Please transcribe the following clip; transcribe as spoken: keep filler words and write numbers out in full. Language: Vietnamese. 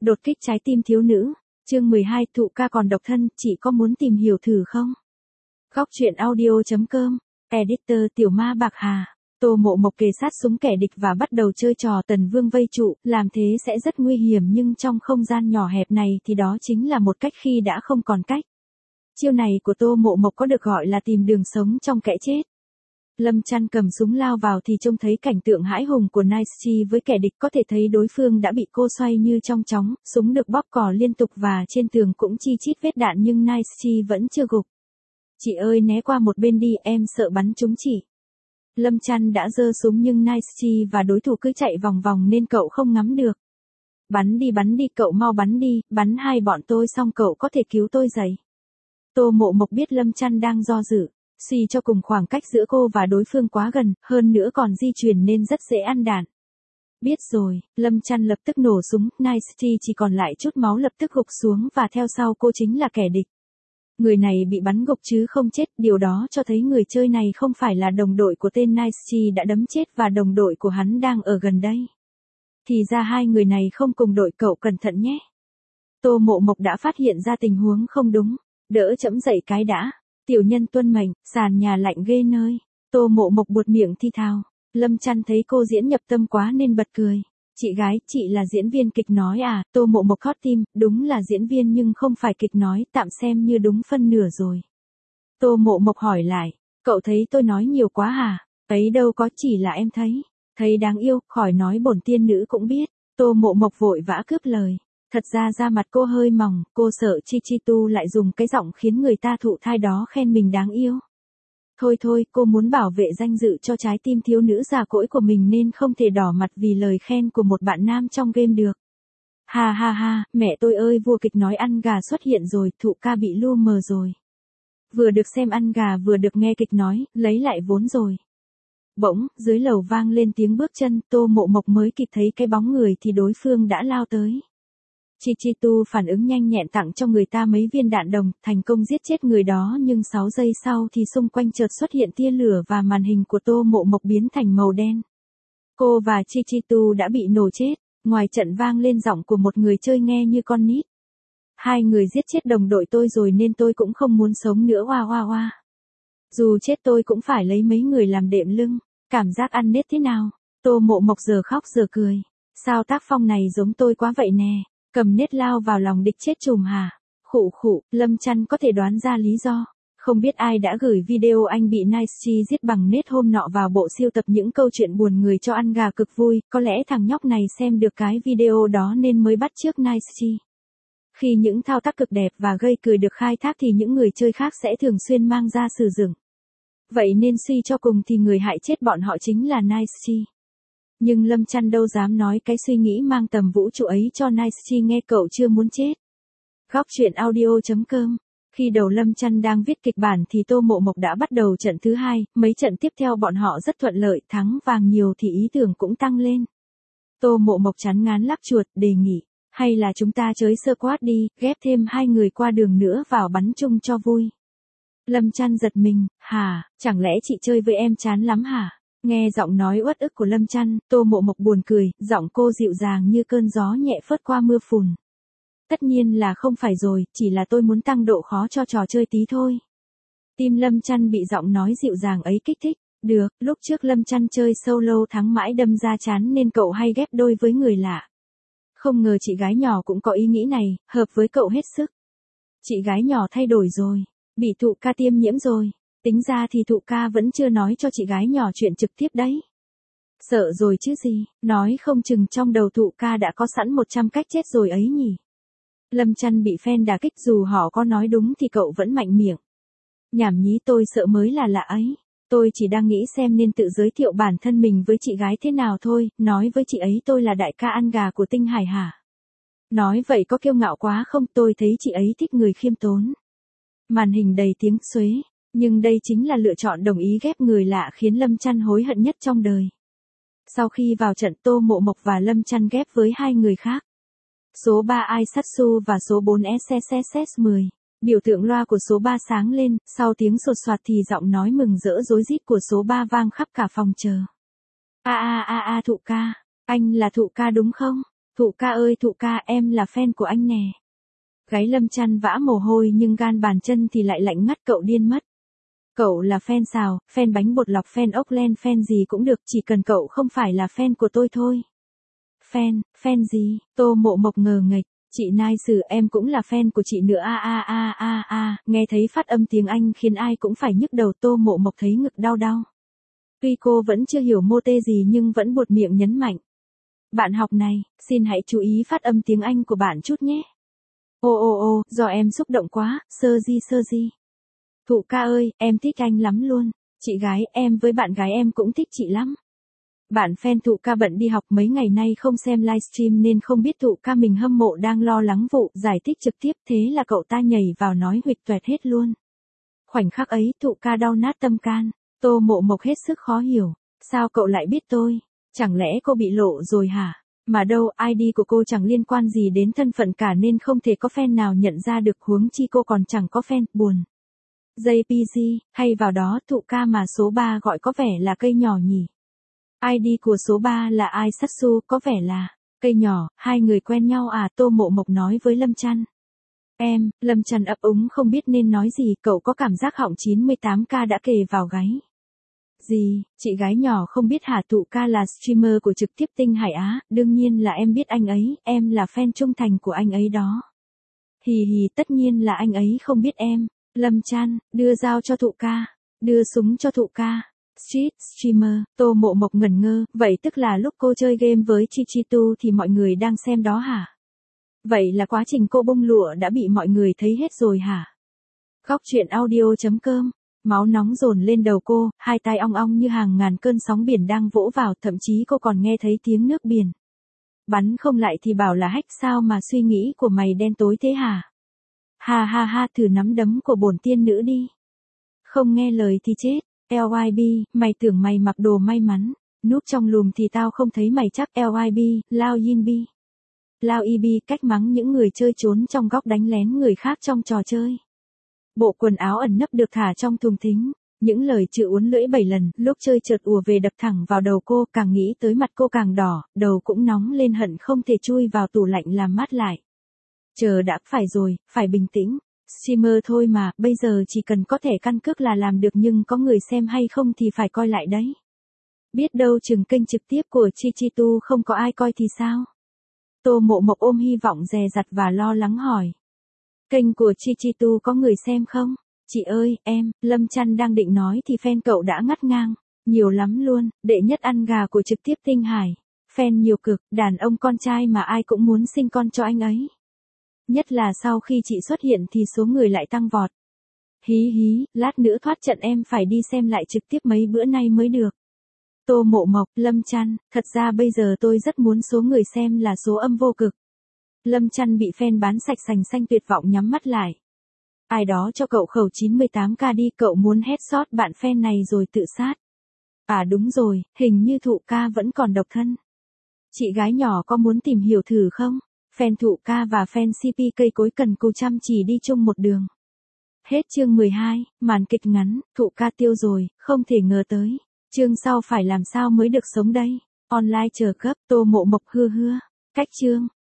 Đột kích trái tim thiếu nữ. Chương mười hai, Thụ ca còn độc thân, chị có muốn tìm hiểu thử không? Góc truyện audio chấm com. Editor Tiểu Ma Bạc Hà. Tô Mộ Mộc kề sát súng kẻ địch và bắt đầu chơi trò tần vương vây trụ, làm thế sẽ rất nguy hiểm nhưng trong không gian nhỏ hẹp này thì đó chính là một cách khi đã không còn cách. Chiêu này của Tô Mộ Mộc có được gọi là tìm đường sống trong kẻ chết. Lâm Chăn cầm súng lao vào thì trông thấy cảnh tượng hãi hùng của Nice Chi với kẻ địch, có thể thấy đối phương đã bị cô xoay như trong chóng, súng được bóp cò liên tục và trên tường cũng chi chít vết đạn nhưng Nice Chi vẫn chưa gục. Chị ơi né qua một bên đi, em sợ bắn trúng chị. Lâm Chăn đã giơ súng nhưng Nice Chi và đối thủ cứ chạy vòng vòng nên cậu không ngắm được. Bắn đi bắn đi, cậu mau bắn đi, bắn hai bọn tôi xong cậu có thể cứu tôi dậy. Tô Mộ Mộc biết Lâm Chăn đang do dự. Suy cho cùng khoảng cách giữa cô và đối phương quá gần, hơn nữa còn di chuyển nên rất dễ ăn đạn. Biết rồi, Lâm Chăn lập tức nổ súng, Nice Chi chỉ còn lại chút máu lập tức gục xuống và theo sau cô chính là kẻ địch. Người này bị bắn gục chứ không chết, điều đó cho thấy người chơi này không phải là đồng đội của tên Nice Chi đã đấm chết và đồng đội của hắn đang ở gần đây. Thì ra hai người này không cùng đội, cậu cẩn thận nhé. Tô Mộ Mộc đã phát hiện ra tình huống không đúng, đỡ chẫm dậy cái đã. Tiểu nhân tuân mệnh, sàn nhà lạnh ghê nơi. Tô Mộ Mộc buột miệng thi thào. Lâm Chăn thấy cô diễn nhập tâm quá nên bật cười. Chị gái, chị là diễn viên kịch nói à? Tô Mộ Mộc hot tim, đúng là diễn viên nhưng không phải kịch nói, tạm xem như đúng phân nửa rồi. Tô Mộ Mộc hỏi lại, cậu thấy tôi nói nhiều quá hả? Ấy đâu có, chỉ là em thấy. Thấy đáng yêu, khỏi nói bổn tiên nữ cũng biết. Tô Mộ Mộc vội vã cướp lời. Thật ra da mặt cô hơi mỏng, cô sợ Chi Chi Tu lại dùng cái giọng khiến người ta thụ thai đó khen mình đáng yêu. Thôi thôi, cô muốn bảo vệ danh dự cho trái tim thiếu nữ già cỗi của mình nên không thể đỏ mặt vì lời khen của một bạn nam trong game được. Ha ha ha, mẹ tôi ơi, vua kịch nói ăn gà xuất hiện rồi, Thụ ca bị lu mờ rồi. Vừa được xem ăn gà vừa được nghe kịch nói, lấy lại vốn rồi. Bỗng, dưới lầu vang lên tiếng bước chân, Tô Mộ Mộc mới kịp thấy cái bóng người thì đối phương đã lao tới. Chi Chi Tu phản ứng nhanh nhẹn tặng cho người ta mấy viên đạn đồng, thành công giết chết người đó nhưng sáu giây sau thì xung quanh chợt xuất hiện tia lửa và màn hình của Tô Mộ Mộc biến thành màu đen. Cô và Chi Chi Tu đã bị nổ chết, ngoài trận vang lên giọng của một người chơi nghe như con nít. Hai người giết chết đồng đội tôi rồi nên tôi cũng không muốn sống nữa, oa oa oa. Dù chết tôi cũng phải lấy mấy người làm đệm lưng, cảm giác ăn nết thế nào? Tô Mộ Mộc giờ khóc giờ cười. Sao tác phong này giống tôi quá vậy nè? Cầm nết lao vào lòng địch chết chùm hả? Khụ khụ, Lâm Chăn có thể đoán ra lý do. Không biết ai đã gửi video anh bị Nice Chi giết bằng nết hôm nọ vào bộ siêu tập những câu chuyện buồn người cho ăn gà cực vui, có lẽ thằng nhóc này xem được cái video đó nên mới bắt chước Nice Chi. Khi những thao tác cực đẹp và gây cười được khai thác thì những người chơi khác sẽ thường xuyên mang ra sử dụng. Vậy nên suy cho cùng thì người hại chết bọn họ chính là Nice Chi. Nhưng Lâm Chăn đâu dám nói cái suy nghĩ mang tầm vũ trụ ấy cho Nice Chi nghe, cậu chưa muốn chết. Góc truyện audio chấm com. Khi đầu Lâm Chăn đang viết kịch bản thì Tô Mộ Mộc đã bắt đầu trận thứ hai, mấy trận tiếp theo bọn họ rất thuận lợi, thắng vàng nhiều thì ý tưởng cũng tăng lên. Tô Mộ Mộc chán ngán lắc chuột, đề nghị, hay là chúng ta chơi sơ quát đi, ghép thêm hai người qua đường nữa vào bắn chung cho vui. Lâm Chăn giật mình, hả, chẳng lẽ chị chơi với em chán lắm hả? Nghe giọng nói uất ức của Lâm Chăn, Tô Mộ Mộc buồn cười, giọng cô dịu dàng như cơn gió nhẹ phớt qua mưa phùn. Tất nhiên là không phải rồi, chỉ là tôi muốn tăng độ khó cho trò chơi tí thôi. Tim Lâm Chăn bị giọng nói dịu dàng ấy kích thích. Được, lúc trước Lâm Chăn chơi solo thắng mãi đâm ra chán nên cậu hay ghép đôi với người lạ. Không ngờ chị gái nhỏ cũng có ý nghĩ này, hợp với cậu hết sức. Chị gái nhỏ thay đổi rồi, bị Thụ ca tiêm nhiễm rồi. Tính ra thì Thụ ca vẫn chưa nói cho chị gái nhỏ chuyện trực tiếp đấy. Sợ rồi chứ gì, nói không chừng trong đầu Thụ ca đã có sẵn một trăm cách chết rồi ấy nhỉ. Lâm Chăn bị fan đả kích, dù họ có nói đúng thì cậu vẫn mạnh miệng. Nhảm nhí, tôi sợ mới là lạ ấy. Tôi chỉ đang nghĩ xem nên tự giới thiệu bản thân mình với chị gái thế nào thôi, nói với chị ấy tôi là đại ca ăn gà của Tinh Hải hả? Nói vậy có kiêu ngạo quá không? Tôi thấy chị ấy thích người khiêm tốn. Màn hình đầy tiếng xuế. Nhưng đây chính là lựa chọn đồng ý ghép người lạ khiến Lâm Chăn hối hận nhất trong đời. Sau khi vào trận, Tô Mộ Mộc và Lâm Chăn ghép với hai người khác. Số ba Aisatsu và số bốn S S S S mười. Biểu tượng loa của số ba sáng lên, sau tiếng sột soạt thì giọng nói mừng rỡ rối rít của số ba vang khắp cả phòng chờ. A a a a Thụ ca, anh là Thụ ca đúng không? Thụ ca ơi thụ ca, em là fan của anh nè. Gáy Lâm Chăn vã mồ hôi nhưng gan bàn chân thì lại lạnh ngắt, cậu điên mất. Cậu là fan xào, fan bánh bột lọc, fan ốc len, fan gì cũng được, chỉ cần cậu không phải là fan của tôi thôi. Fan, fan gì? Tô Mộ Mộc ngờ nghệch. Chị Nai Sử, em cũng là fan của chị nữa a a a a a, nghe thấy phát âm tiếng Anh khiến ai cũng phải nhức đầu. Tô Mộ Mộc thấy ngực đau đau. Tuy cô vẫn chưa hiểu mô tê gì nhưng vẫn buột miệng nhấn mạnh. Bạn học này, xin hãy chú ý phát âm tiếng Anh của bạn chút nhé. Ô ô ô, do em xúc động quá, sơ di sơ di. Thụ ca ơi, em thích anh lắm luôn. Chị gái, em với bạn gái em cũng thích chị lắm. Bạn fan Thụ ca bận đi học mấy ngày nay không xem livestream nên không biết Thụ ca mình hâm mộ đang lo lắng vụ giải thích trực tiếp, thế là cậu ta nhảy vào nói huỵch toẹt hết luôn. Khoảnh khắc ấy Thụ ca đau nát tâm can. Tô Mộ Mộc hết sức khó hiểu. Sao cậu lại biết tôi? Chẳng lẽ cô bị lộ rồi hả? Mà đâu, i đê của cô chẳng liên quan gì đến thân phận cả nên không thể có fan nào nhận ra được, huống chi cô còn chẳng có fan, buồn. jê pê giê, hay vào đó Thụ ca mà số ba gọi có vẻ là cây nhỏ nhỉ? i đê của số ba là Ai Satsu, có vẻ là cây nhỏ, hai người quen nhau à? Tô Mộ Mộc nói với Lâm Chăn. Em, Lâm Chăn ấp úng không biết nên nói gì, cậu có cảm giác họng chín mươi tám ca đã kề vào gáy. Gì, chị gái nhỏ không biết hả? Thụ ca là streamer của trực tiếp Tinh Hải Á, đương nhiên là em biết anh ấy, em là fan trung thành của anh ấy đó. Hì hì, tất nhiên là anh ấy không biết em. Lâm Chăn, đưa dao cho Thụ ca, đưa súng cho Thụ ca. Street streamer, Tô Mộ Mộc ngẩn ngơ, vậy tức là lúc cô chơi game với Chichitu thì mọi người đang xem đó hả? Vậy là quá trình cô bông lụa đã bị mọi người thấy hết rồi hả? Góc truyện audio chấm com. Máu nóng dồn lên đầu cô, hai tai ong ong như hàng ngàn cơn sóng biển đang vỗ vào, thậm chí cô còn nghe thấy tiếng nước biển. Bắn không lại thì bảo là hack, sao mà suy nghĩ của mày đen tối thế hả? Ha ha ha, thử nắm đấm của bổn tiên nữ đi. Không nghe lời thì chết. lờ i bê, mày tưởng mày mặc đồ may mắn, núp trong lùm thì tao không thấy mày chắc. lờ i bê, Lao Yin Bi. Lao i bê cách mắng những người chơi trốn trong góc đánh lén người khác trong trò chơi. Bộ quần áo ẩn nấp được thả trong thùng thính, những lời chữ uốn lưỡi bảy lần, lúc chơi chợt ùa về đập thẳng vào đầu cô, càng nghĩ tới mặt cô càng đỏ, đầu cũng nóng lên hận không thể chui vào tủ lạnh làm mát lại. Chờ đã, phải rồi, phải bình tĩnh. Streamer thôi mà, bây giờ chỉ cần có thẻ căn cước là làm được, nhưng có người xem hay không thì phải coi lại đấy. Biết đâu chừng kênh trực tiếp của Chichitu không có ai coi thì sao? Tô Mộ Mộc ôm hy vọng dè dặt và lo lắng hỏi. Kênh của Chichitu có người xem không? Chị ơi, em, Lâm Chăn đang định nói thì fan cậu đã ngắt ngang. Nhiều lắm luôn, đệ nhất ăn gà của trực tiếp Tinh Hải. Fan nhiều cực, đàn ông con trai mà ai cũng muốn sinh con cho anh ấy. Nhất là sau khi chị xuất hiện thì số người lại tăng vọt. Hí hí, lát nữa thoát trận em phải đi xem lại trực tiếp mấy bữa nay mới được. Tô Mộ Mộc, Lâm Chăn, thật ra bây giờ tôi rất muốn số người xem là số âm vô cực. Lâm Chăn bị fan bán sạch sành xanh, tuyệt vọng nhắm mắt lại. Ai đó cho cậu khẩu chín mươi tám ca đi, cậu muốn headshot bạn fan này rồi tự sát. À đúng rồi, hình như Thụ ca vẫn còn độc thân. Chị gái nhỏ có muốn tìm hiểu thử không? Fan Thụ ca và fan xê pê cây cối cần cù chăm chỉ đi chung một đường. Hết chương mười hai, màn kịch ngắn, Thụ ca tiêu rồi, không thể ngờ tới. Chương sau phải làm sao mới được sống đây? Online chờ cấp, Tô Mộ Mộc hưa hưa. Cách chương.